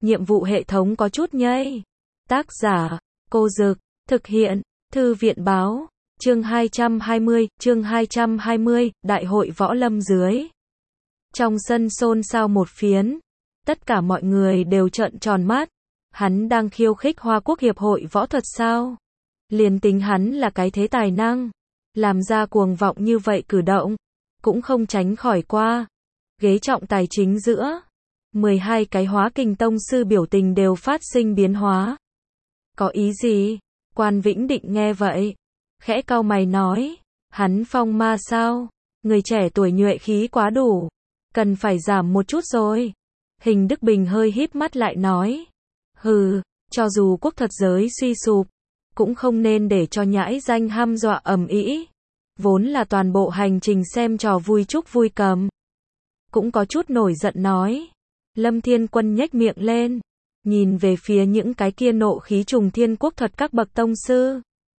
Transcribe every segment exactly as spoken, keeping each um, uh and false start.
nhiệm vụ hệ thống có chút nhây. Tác giả, Cô Dực, thực hiện, Thư viện Báo, chương hai trăm hai mươi, chương hai trăm hai mươi, Đại hội Võ Lâm dưới. Trong sân xôn xao một phiến, tất cả mọi người đều trợn tròn mắt, hắn đang khiêu khích Hoa Quốc Hiệp hội Võ thuật sao? Liền tính hắn là cái thế tài năng, làm ra cuồng vọng như vậy cử động, cũng không tránh khỏi qua. Ghế trọng tài chính giữa, mười hai cái Hóa Kình tông sư biểu tình đều phát sinh biến hóa. Có ý gì? Quan Vĩnh Định nghe vậy, khẽ cau mày nói, hắn phong ma sao? Người trẻ tuổi nhuệ khí quá đủ, cần phải giảm một chút rồi. Hình Đức Bình hơi híp mắt lại nói, hừ, cho dù quốc thuật giới suy sụp, cũng không nên để cho nhãi danh hăm dọa ầm ĩ. Vốn là toàn bộ hành trình xem trò vui chúc vui cầm. Cũng có chút nổi giận nói. Lâm Thiên Quân nhếch miệng lên, nhìn về phía những cái kia nộ khí trùng thiên quốc thuật các bậc tông sư.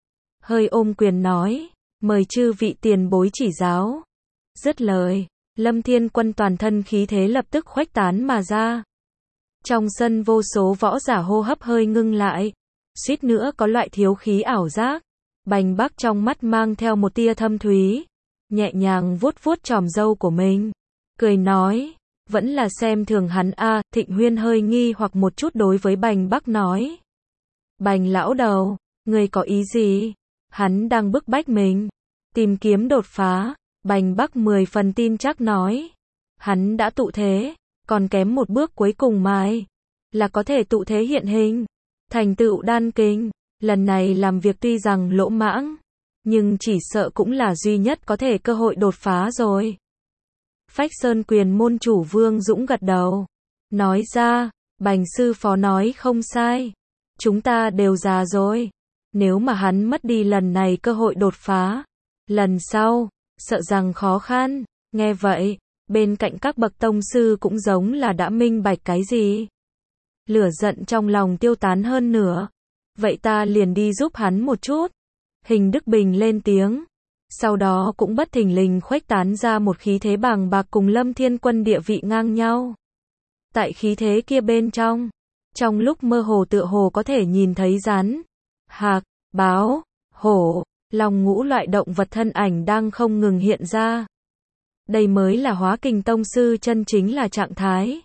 Hơi ôm quyền nói, mời chư vị tiền bối chỉ giáo. Dứt lời, Lâm Thiên Quân toàn thân khí thế lập tức khuếch tán mà ra. Trong sân vô số võ giả hô hấp hơi ngưng lại, suýt nữa có loại thiếu khí ảo giác. Bành Bắc trong mắt mang theo một tia thâm thúy, nhẹ nhàng vuốt vuốt chòm râu của mình, cười nói, vẫn là xem thường hắn a. À. Thịnh Huyên hơi nghi hoặc một chút đối với Bành Bắc nói, Bành lão đầu, người có ý gì? Hắn đang bức bách mình, tìm kiếm đột phá. Bành Bắc mười phần tin chắc nói, hắn đã tụ thế, còn kém một bước cuối cùng mai, là có thể tụ thế hiện hình, thành tựu đan kinh. Lần này làm việc tuy rằng lỗ mãng, nhưng chỉ sợ cũng là duy nhất có thể cơ hội đột phá rồi. Phách Sơn Quyền môn chủ Vương Dũng gật đầu, nói ra, Bành sư phó nói không sai, chúng ta đều già rồi, nếu mà hắn mất đi lần này cơ hội đột phá, lần sau, sợ rằng khó khăn. Nghe vậy, bên cạnh các bậc tông sư cũng giống là đã minh bạch cái gì. Lửa giận trong lòng tiêu tán hơn nữa. Vậy ta liền đi giúp hắn một chút. Hình Đức Bình lên tiếng. Sau đó cũng bất thình lình khuếch tán ra một khí thế bàng bạc cùng Lâm Thiên Quân địa vị ngang nhau. Tại khí thế kia bên trong, trong lúc mơ hồ tựa hồ có thể nhìn thấy rắn, hạc, báo, hổ, long ngũ loại động vật thân ảnh đang không ngừng hiện ra. Đây mới là Hóa Kình tông sư chân chính là trạng thái.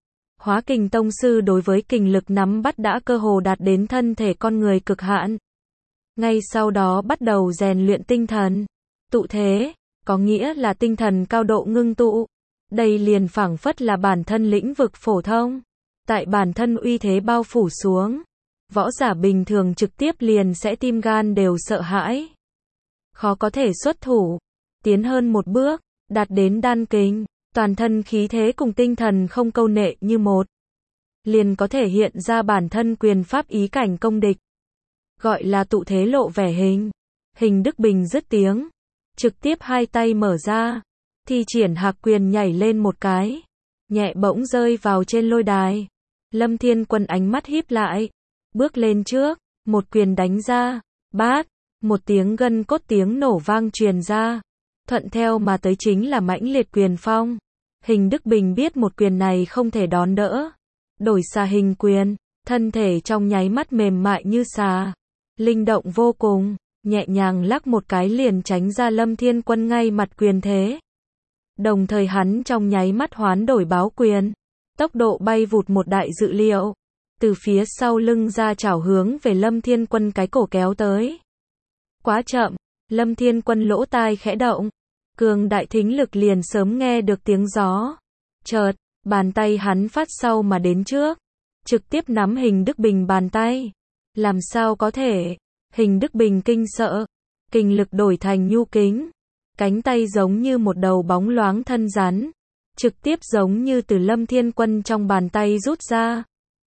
Hóa Kình tông sư đối với kình lực nắm bắt đã cơ hồ đạt đến thân thể con người cực hạn. Ngay sau đó bắt đầu rèn luyện tinh thần. Tụ thế, có nghĩa là tinh thần cao độ ngưng tụ. Đây liền phảng phất là bản thân lĩnh vực phổ thông. Tại bản thân uy thế bao phủ xuống, võ giả bình thường trực tiếp liền sẽ tim gan đều sợ hãi. Khó có thể xuất thủ. Tiến hơn một bước, đạt đến đan kinh. Toàn thân khí thế cùng tinh thần không câu nệ như một, liền có thể hiện ra bản thân quyền pháp ý cảnh công địch. Gọi là tụ thế lộ vẻ hình. Hình Đức Bình dứt tiếng, trực tiếp hai tay mở ra, thi triển hạc quyền nhảy lên một cái, nhẹ bỗng rơi vào trên lôi đài. Lâm Thiên Quân ánh mắt híp lại, bước lên trước, một quyền đánh ra, bát, một tiếng gân cốt tiếng nổ vang truyền ra. Thuận theo mà tới chính là mãnh liệt quyền phong. Hình Đức Bình biết một quyền này không thể đón đỡ. Đổi xà hình quyền, thân thể trong nháy mắt mềm mại như xà, linh động vô cùng, nhẹ nhàng lắc một cái liền tránh ra Lâm Thiên Quân ngay mặt quyền thế. Đồng thời hắn trong nháy mắt hoán đổi báo quyền, tốc độ bay vụt một đại dự liệu, từ phía sau lưng ra chảo hướng về Lâm Thiên Quân cái cổ kéo tới. Quá chậm, Lâm Thiên Quân lỗ tai khẽ động. Cường đại thính lực liền sớm nghe được tiếng gió. Chợt, bàn tay hắn phát sau mà đến trước, trực tiếp nắm Hình Đức Bình bàn tay. Làm sao có thể? Hình Đức Bình kinh sợ, kinh lực đổi thành nhu kính, cánh tay giống như một đầu bóng loáng thân rắn, trực tiếp giống như từ Lâm Thiên Quân trong bàn tay rút ra.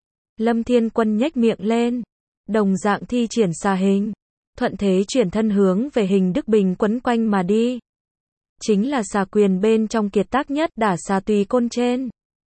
Lâm Thiên Quân nhếch miệng lên, đồng dạng thi triển xà hình, thuận thế chuyển thân hướng về Hình Đức Bình quấn quanh mà đi. Chính là xà quyền bên trong kiệt tác nhất đả xà tùy côn trên.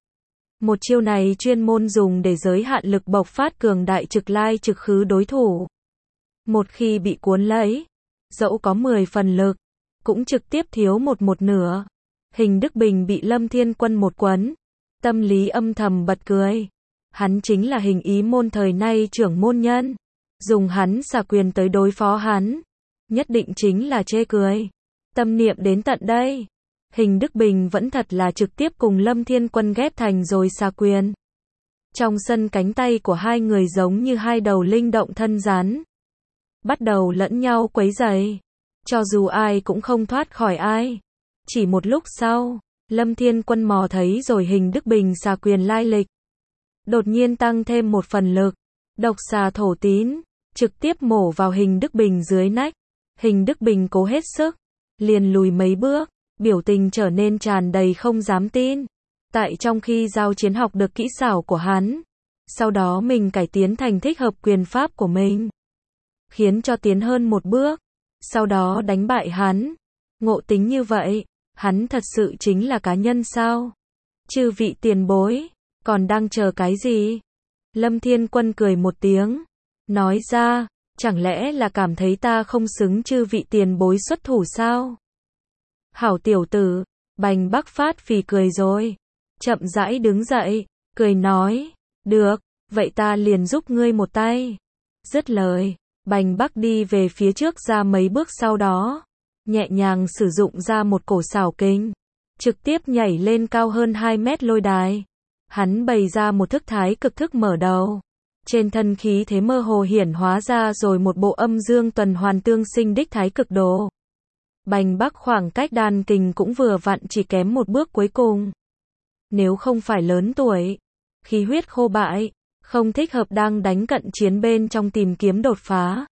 Một chiêu này chuyên môn dùng để giới hạn lực bộc phát cường đại trực lai trực khứ đối thủ. Một khi bị cuốn lấy, dẫu có mười phần lực, cũng trực tiếp thiếu một một nửa. Hình Đức Bình bị Lâm Thiên Quân một quấn, tâm lý âm thầm bật cười. Hắn chính là hình ý môn thời nay trưởng môn nhân. Dùng hắn xà quyền tới đối phó hắn. Nhất định chính là chê cười. Tâm niệm đến tận đây. Hình Đức Bình vẫn thật là trực tiếp cùng Lâm Thiên Quân ghép thành rồi xà quyền. Trong sân cánh tay của hai người giống như hai đầu linh động thân rắn. Bắt đầu lẫn nhau quấy rầy. Cho dù ai cũng không thoát khỏi ai. Chỉ một lúc sau, Lâm Thiên Quân mò thấy rồi Hình Đức Bình xà quyền lai lịch. Đột nhiên tăng thêm một phần lực. Độc xà thổ tín, trực tiếp mổ vào Hình Đức Bình dưới nách. Hình Đức Bình cố hết sức, liền lùi mấy bước, biểu tình trở nên tràn đầy không dám tin. Tại trong khi giao chiến học được kỹ xảo của hắn, sau đó mình cải tiến thành thích hợp quyền pháp của mình, khiến cho tiến hơn một bước, sau đó đánh bại hắn. Ngộ tính như vậy, hắn thật sự chính là cá nhân sao? Chư vị tiền bối, còn đang chờ cái gì? Lâm Thiên Quân cười một tiếng, nói ra, chẳng lẽ là cảm thấy ta không xứng chư vị tiền bối xuất thủ sao? Hảo tiểu tử, Bành Bắc phát phì cười rồi, chậm rãi đứng dậy, cười nói, được, vậy ta liền giúp ngươi một tay. Dứt lời, Bành Bắc đi về phía trước ra mấy bước, sau đó nhẹ nhàng sử dụng ra một cổ xảo kình, trực tiếp nhảy lên cao hơn hai mét lôi đài. Hắn bày ra một thức thái cực thức mở đầu. Trên thân khí thế mơ hồ hiển hóa ra rồi một bộ âm dương tuần hoàn tương sinh đích thái cực đồ. Bành Bắc khoảng cách đan kình cũng vừa vặn chỉ kém một bước cuối cùng. Nếu không phải lớn tuổi, khí huyết khô bại, không thích hợp đang đánh cận chiến bên trong tìm kiếm đột phá.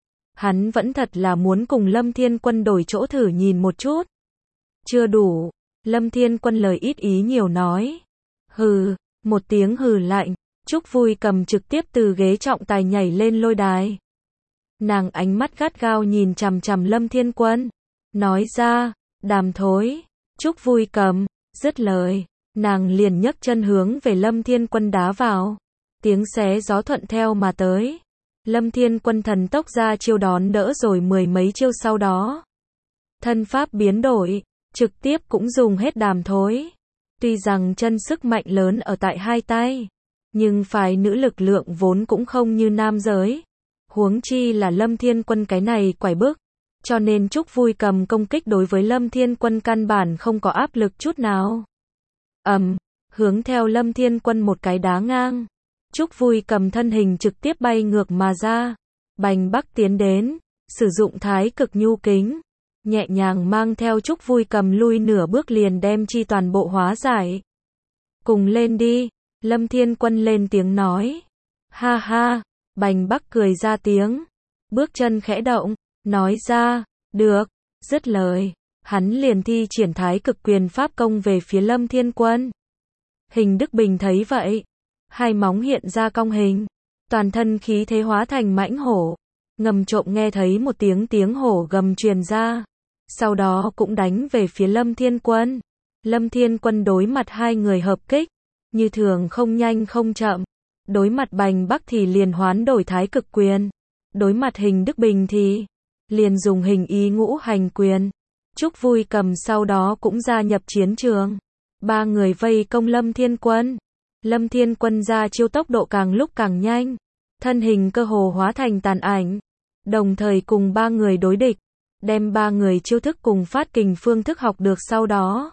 Hắn vẫn thật là muốn cùng Lâm Thiên Quân đổi chỗ thử nhìn một chút. Chưa đủ, Lâm Thiên Quân lời ít ý nhiều nói. Hừ, một tiếng hừ lạnh, Trúc Vui Cầm trực tiếp từ ghế trọng tài nhảy lên lôi đài. Nàng ánh mắt gắt gao nhìn chằm chằm Lâm Thiên Quân, nói ra, đàm thối. Trúc Vui Cầm, dứt lời, nàng liền nhấc chân hướng về Lâm Thiên Quân đá vào. Tiếng xé gió thuận theo mà tới. Lâm Thiên Quân thần tốc ra chiêu đón đỡ rồi mười mấy chiêu sau đó. Thân pháp biến đổi, trực tiếp cũng dùng hết đàm thối. Tuy rằng chân sức mạnh lớn ở tại hai tay, nhưng phái nữ lực lượng vốn cũng không như nam giới. Huống chi là Lâm Thiên Quân cái này quải bức. Cho nên Trúc Vui Cầm công kích đối với Lâm Thiên Quân căn bản không có áp lực chút nào. Ầm, um, hướng theo Lâm Thiên Quân một cái đá ngang. Trúc Vui Cầm thân hình trực tiếp bay ngược mà ra. Bành Bắc tiến đến, sử dụng thái cực nhu kính, nhẹ nhàng mang theo Trúc Vui Cầm lui nửa bước liền đem chi toàn bộ hóa giải. Cùng lên đi, Lâm Thiên Quân lên tiếng nói. Ha ha, Bành Bắc cười ra tiếng, bước chân khẽ động, nói ra, được, dứt lời, hắn liền thi triển thái cực quyền pháp công về phía Lâm Thiên Quân. Hình Đức Bình thấy vậy, hai móng hiện ra cong hình, toàn thân khí thế hóa thành mãnh hổ, ngầm trộm nghe thấy một tiếng tiếng hổ gầm truyền ra, sau đó cũng đánh về phía Lâm Thiên Quân. Lâm Thiên Quân đối mặt hai người hợp kích, như thường không nhanh không chậm, đối mặt Bành Bắc thì liền hoán đổi thái cực quyền, đối mặt Hình Đức Bình thì liền dùng hình ý ngũ hành quyền. Trúc Vui Cầm sau đó cũng gia nhập chiến trường, ba người vây công Lâm Thiên Quân. Lâm Thiên Quân ra chiêu tốc độ càng lúc càng nhanh, thân hình cơ hồ hóa thành tàn ảnh, đồng thời cùng ba người đối địch, đem ba người chiêu thức cùng phát kình phương thức học được sau đó.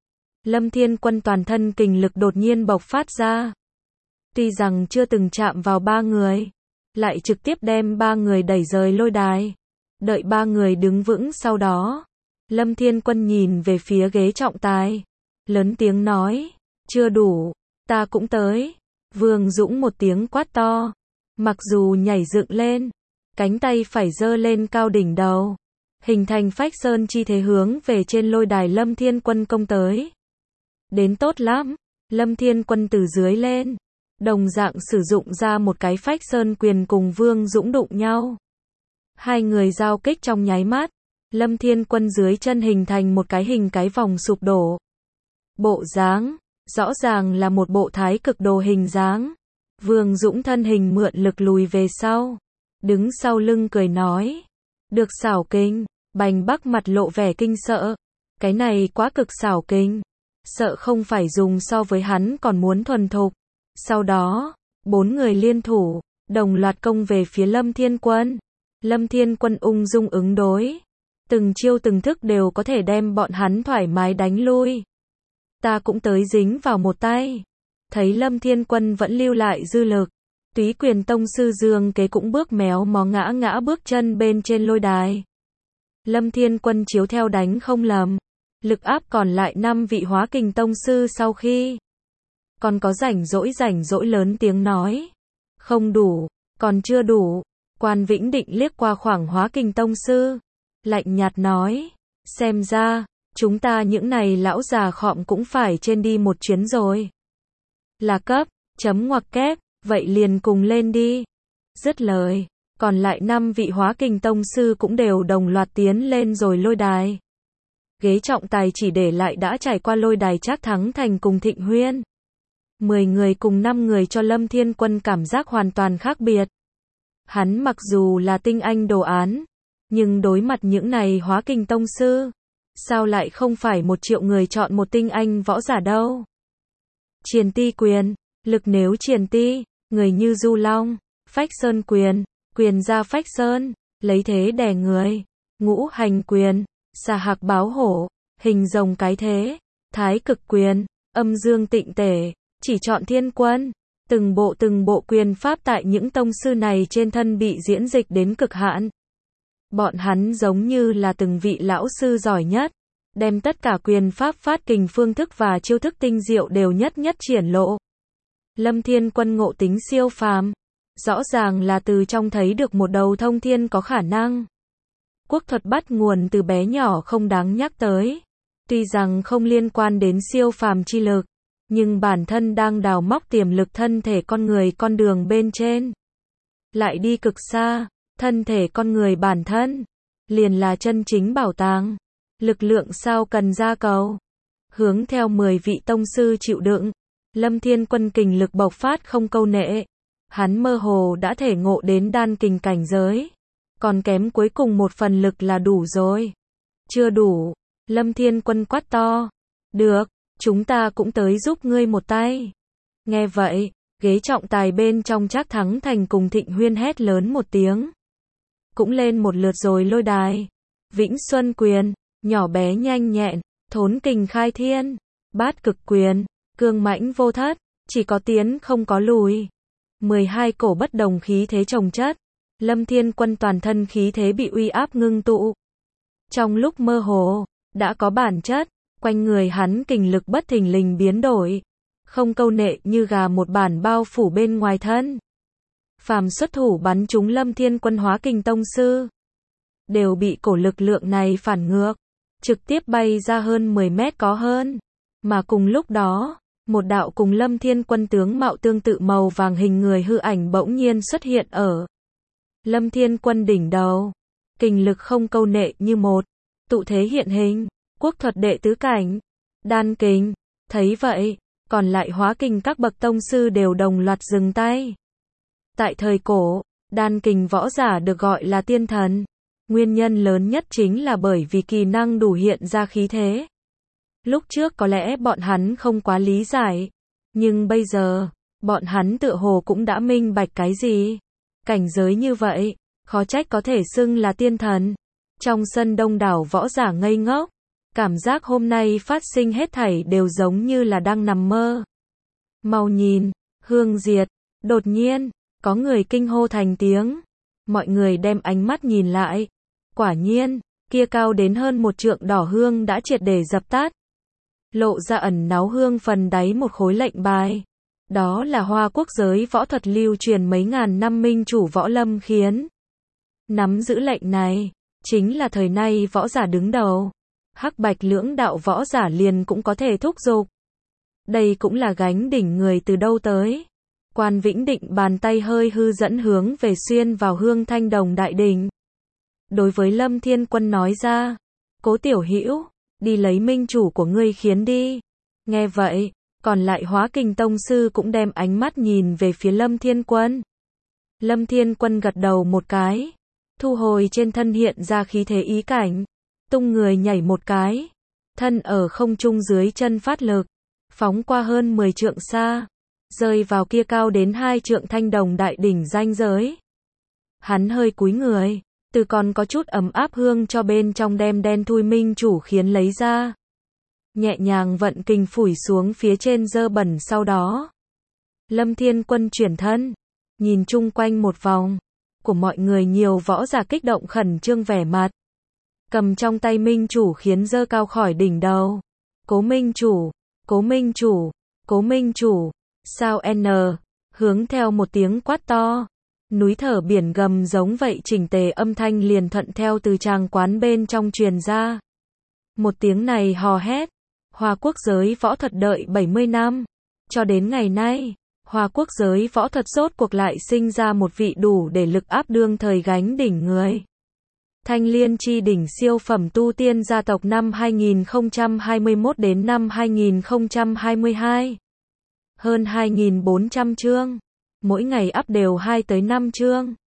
Lâm Thiên Quân toàn thân kình lực đột nhiên bộc phát ra. Tuy rằng chưa từng chạm vào ba người, lại trực tiếp đem ba người đẩy rời lôi đài. Đợi ba người đứng vững sau đó, Lâm Thiên Quân nhìn về phía ghế trọng tài, lớn tiếng nói, chưa đủ, ta cũng tới. Vương Dũng một tiếng quát to, mặc dù nhảy dựng lên, cánh tay phải giơ lên cao đỉnh đầu, hình thành phách sơn chi thế hướng về trên lôi đài Lâm Thiên Quân công tới. Đến tốt lắm, Lâm Thiên Quân từ dưới lên, đồng dạng sử dụng ra một cái phách sơn quyền cùng Vương Dũng đụng nhau. Hai người giao kích trong nháy mắt, Lâm Thiên Quân dưới chân hình thành một cái hình cái vòng sụp đổ. Bộ dáng, rõ ràng là một bộ thái cực đồ hình dáng. Vương Dũng thân hình mượn lực lùi về sau, đứng sau lưng cười nói, được xảo kinh. Bành Bắc mặt lộ vẻ kinh sợ, cái này quá cực xảo kinh, sợ không phải dùng so với hắn còn muốn thuần thục. Sau đó, Bốn người liên thủ, đồng loạt công về phía Lâm Thiên Quân. Lâm Thiên Quân ung dung ứng đối. Từng chiêu từng thức đều có thể đem bọn hắn thoải mái đánh lui. Ta cũng tới dính vào một tay. Thấy Lâm Thiên Quân vẫn lưu lại dư lực. Túy Quyền Tông sư Dương Kế cũng bước méo mó ngã ngã bước chân bên trên lôi đài. Lâm Thiên Quân chiếu theo đánh không lầm. Lực áp còn lại năm vị Hóa Kình Tông sư sau khi. Còn có rảnh rỗi rảnh rỗi lớn tiếng nói. Không đủ, còn chưa đủ. Quan Vĩnh Định liếc qua khoảng Hóa Kình Tông sư. Lạnh nhạt nói. Xem ra, chúng ta những này lão già khọm cũng phải trên đi một chuyến rồi. Là cấp, chấm ngoặc kép, vậy liền cùng lên đi. Dứt lời, còn lại năm vị Hóa Kình Tông sư cũng đều đồng loạt tiến lên rồi lôi đài. Ghế trọng tài chỉ để lại đã trải qua lôi đài Trác Thắng Thành cùng Thịnh Huyên. Mười người cùng năm người cho Lâm Thiên Quân cảm giác hoàn toàn khác biệt. Hắn mặc dù là tinh anh đồ án, nhưng đối mặt những này Hóa Kình Tông sư, sao lại không phải một triệu người chọn một tinh anh võ giả đâu. Triền Ti Quyền, lực nếu Triền Ti, người như Du Long, Phách Sơn Quyền, quyền ra Phách Sơn, lấy thế đè người, Ngũ Hành Quyền, xà hạc báo hổ, hình rồng cái thế, Thái Cực Quyền, âm dương tịnh tể, chỉ chọn Thiên Quân. Từng bộ từng bộ quyền pháp tại những tông sư này trên thân bị diễn dịch đến cực hạn. Bọn hắn giống như là từng vị lão sư giỏi nhất, đem tất cả quyền pháp phát kình phương thức và chiêu thức tinh diệu đều nhất nhất triển lộ. Lâm Thiên Quân ngộ tính siêu phàm, rõ ràng là từ trong thấy được một đầu thông thiên có khả năng. Quốc thuật bắt nguồn từ bé nhỏ không đáng nhắc tới, tuy rằng không liên quan đến siêu phàm chi lực, nhưng bản thân đang đào móc tiềm lực thân thể con người con đường bên trên. Lại đi cực xa, thân thể con người bản thân, liền là chân chính bảo tàng. Lực lượng sao cần ra cầu. Hướng theo mười vị tông sư chịu đựng, Lâm Thiên Quân kình lực bộc phát không câu nệ. Hắn mơ hồ đã thể ngộ đến đan kình cảnh giới. Còn kém cuối cùng một phần lực là đủ rồi. Chưa đủ, Lâm Thiên Quân quát to. Được, chúng ta cũng tới giúp ngươi một tay. Nghe vậy, ghế trọng tài bên trong Trác Thắng Thành cùng Thịnh Huyên hét lớn một tiếng. Cũng lên một lượt rồi lôi đài. Vĩnh Xuân Quyền, nhỏ bé nhanh nhẹn, thốn kình khai thiên, bát cực quyền, cương mãnh vô thất, chỉ có tiến không có lùi. mười hai cổ bất đồng khí thế chồng chất, Lâm Thiên Quân toàn thân khí thế bị uy áp ngưng tụ. Trong lúc mơ hồ, đã có bản chất, quanh người hắn kình lực bất thình lình biến đổi, không câu nệ như gà một bản bao phủ bên ngoài thân. Phàm xuất thủ bắn trúng Lâm Thiên Quân Hóa Kình Tông sư, đều bị cổ lực lượng này phản ngược, trực tiếp bay ra hơn mười mét có hơn. Mà cùng lúc đó, một đạo cùng Lâm Thiên Quân tướng mạo tương tự màu vàng hình người hư ảnh bỗng nhiên xuất hiện ở Lâm Thiên Quân đỉnh đầu. Kình lực không câu nệ như một, tụ thế hiện hình, quốc thuật đệ tứ cảnh, đan kình. Thấy vậy, còn lại Hóa Kình các bậc tông sư đều đồng loạt dừng tay. Tại thời cổ, đan kình võ giả được gọi là tiên thần. Nguyên nhân lớn nhất chính là bởi vì kỳ năng đủ hiện ra khí thế. Lúc trước có lẽ bọn hắn không quá lý giải, nhưng bây giờ, bọn hắn tựa hồ cũng đã minh bạch cái gì. Cảnh giới như vậy, khó trách có thể xưng là tiên thần. Trong sân đông đảo võ giả ngây ngốc, cảm giác hôm nay phát sinh hết thảy đều giống như là đang nằm mơ. Mau nhìn, hương diệt, đột nhiên, có người kinh hô thành tiếng. Mọi người đem ánh mắt nhìn lại. Quả nhiên, kia cao đến hơn một trượng đỏ hương đã triệt để dập tắt. Lộ ra ẩn náu hương phần đáy một khối lệnh bài. Đó là Hoa Quốc giới võ thuật lưu truyền mấy ngàn năm minh chủ Võ Lâm Khiến. Nắm giữ lệnh này, chính là thời nay võ giả đứng đầu. Hắc bạch lưỡng đạo võ giả liền cũng có thể thúc giục. Đây cũng là gánh đỉnh người từ đâu tới. Quan Vĩnh Định bàn tay hơi hư dẫn hướng về xuyên vào Hương Thanh Đồng đại đỉnh. Đối với Lâm Thiên Quân nói ra, Cố tiểu hữu, đi lấy minh chủ của ngươi Khiến đi. Nghe vậy, còn lại Hóa Kình tông sư cũng đem ánh mắt nhìn về phía Lâm Thiên Quân. Lâm Thiên Quân gật đầu một cái, thu hồi trên thân hiện ra khí thế ý cảnh, tung người nhảy một cái, thân ở không trung dưới chân phát lực, phóng qua hơn mười trượng xa, rơi vào kia cao đến hai trượng thanh đồng đại đỉnh ranh giới. Hắn hơi cúi người, từ còn có chút ấm áp hương cho bên trong đem đen thui minh chủ khiến lấy ra. Nhẹ nhàng vận kình phủi xuống phía trên dơ bẩn sau đó. Lâm Thiên Quân chuyển thân, nhìn chung quanh một vòng, của mọi người nhiều võ giả kích động khẩn trương vẻ mặt. Cầm trong tay minh chủ khiến dơ cao khỏi đỉnh đầu. Cố minh chủ, cố minh chủ, cố minh chủ, sao n, hướng theo một tiếng quát to. Núi thở biển gầm giống vậy chỉnh tề âm thanh liền thuận theo từ tràng quán bên trong truyền ra. Một tiếng này hò hét, Hoa quốc giới võ thuật đợi bảy mươi năm. Cho đến ngày nay, Hoa quốc giới võ thuật rốt cuộc lại sinh ra một vị đủ để lực áp đương thời gánh đỉnh người. Thanh Liên chi đỉnh siêu phẩm tu tiên gia tộc năm hai nghìn không trăm hai mươi mốt đến năm hai nghìn không trăm hai mươi hai. Hơn hai nghìn bốn trăm chương. Mỗi ngày up đều hai tới năm chương.